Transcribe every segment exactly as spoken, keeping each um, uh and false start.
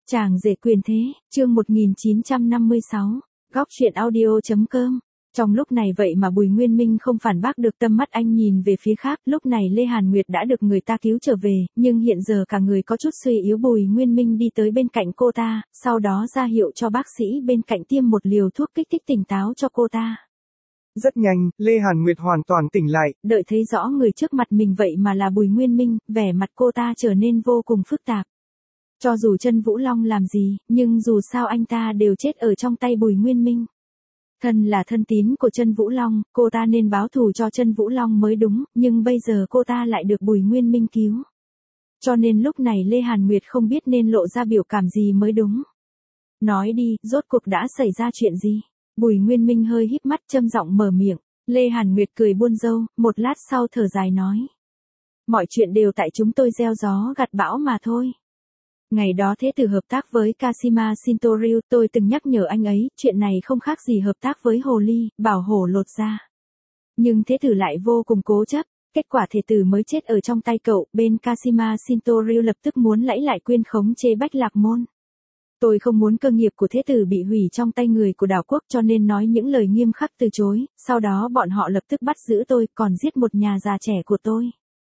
Chàng rể quyền thế, chương một nghìn chín trăm năm mươi sáu, góc truyện audio chấm com. Trong lúc này vậy mà Bùi Nguyên Minh không phản bác được, tâm mắt anh nhìn về phía khác. Lúc này Lê Hàn Nguyệt đã được người ta cứu trở về, nhưng hiện giờ cả người có chút suy yếu. Bùi Nguyên Minh đi tới bên cạnh cô ta, sau đó ra hiệu cho bác sĩ bên cạnh tiêm một liều thuốc kích thích tỉnh táo cho cô ta. Rất nhanh, Lê Hàn Nguyệt hoàn toàn tỉnh lại. Đợi thấy rõ người trước mặt mình vậy mà là Bùi Nguyên Minh, vẻ mặt cô ta trở nên vô cùng phức tạp. Cho dù Chân Vũ Long làm gì, nhưng dù sao anh ta đều chết ở trong tay Bùi Nguyên Minh. Thân là thân tín của Chân Vũ Long, cô ta nên báo thù cho Chân Vũ Long mới đúng, nhưng bây giờ cô ta lại được Bùi Nguyên Minh cứu. Cho nên lúc này Lê Hàn Nguyệt không biết nên lộ ra biểu cảm gì mới đúng. Nói đi, rốt cuộc đã xảy ra chuyện gì? Bùi Nguyên Minh hơi híp mắt châm giọng mở miệng. Lê Hàn Nguyệt cười buôn râu, một lát sau thở dài nói. Mọi chuyện đều tại chúng tôi gieo gió gặt bão mà thôi. Ngày đó Thế Tử hợp tác với Kashima Shintoryu, tôi từng nhắc nhở anh ấy, chuyện này không khác gì hợp tác với Hồ Ly, bảo hổ lột da. Nhưng Thế Tử lại vô cùng cố chấp, kết quả Thế Tử mới chết ở trong tay cậu, bên Kashima Shintoryu lập tức muốn lãy lại quyền khống chế Bách Lạc Môn. Tôi không muốn cơ nghiệp của Thế Tử bị hủy trong tay người của đảo quốc, cho nên nói những lời nghiêm khắc từ chối, sau đó bọn họ lập tức bắt giữ tôi, còn giết một nhà già trẻ của tôi.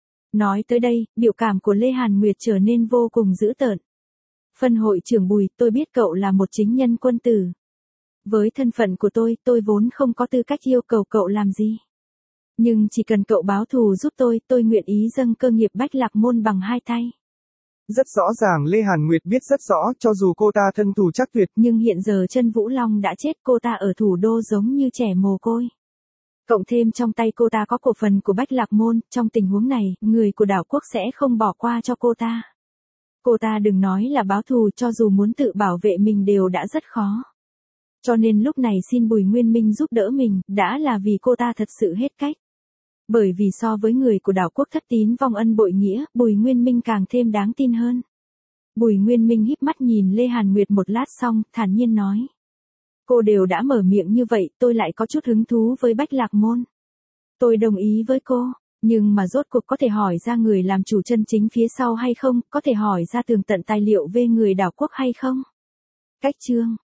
Nói tới đây, biểu cảm của Lê Hàn Nguyệt trở nên vô cùng dữ tợn. Phân hội trưởng Bùi, tôi biết cậu là một chính nhân quân tử. Với thân phận của tôi, tôi vốn không có tư cách yêu cầu cậu làm gì. Nhưng chỉ cần cậu báo thù giúp tôi, tôi nguyện ý dâng cơ nghiệp Bách Lạc Môn bằng hai tay. Rất rõ ràng Lê Hàn Nguyệt biết rất rõ, cho dù cô ta thân thù chắc tuyệt. Nhưng hiện giờ Chân Vũ Long đã chết, cô ta ở thủ đô giống như trẻ mồ côi. Cộng thêm trong tay cô ta có cổ phần của Bách Lạc Môn, trong tình huống này, người của đảo quốc sẽ không bỏ qua cho cô ta. Cô ta đừng nói là báo thù, cho dù muốn tự bảo vệ mình đều đã rất khó. Cho nên lúc này xin Bùi Nguyên Minh giúp đỡ mình, đã là vì cô ta thật sự hết cách. Bởi vì so với người của đảo quốc thất tín vong ân bội nghĩa, Bùi Nguyên Minh càng thêm đáng tin hơn. Bùi Nguyên Minh híp mắt nhìn Lê Hàn Nguyệt một lát xong, thản nhiên nói. Cô đều đã mở miệng như vậy, tôi lại có chút hứng thú với Bách Lạc Môn. Tôi đồng ý với cô, nhưng mà rốt cuộc có thể hỏi ra người làm chủ chân chính phía sau hay không, có thể hỏi ra tường tận tài liệu về người đảo quốc hay không? Cách chương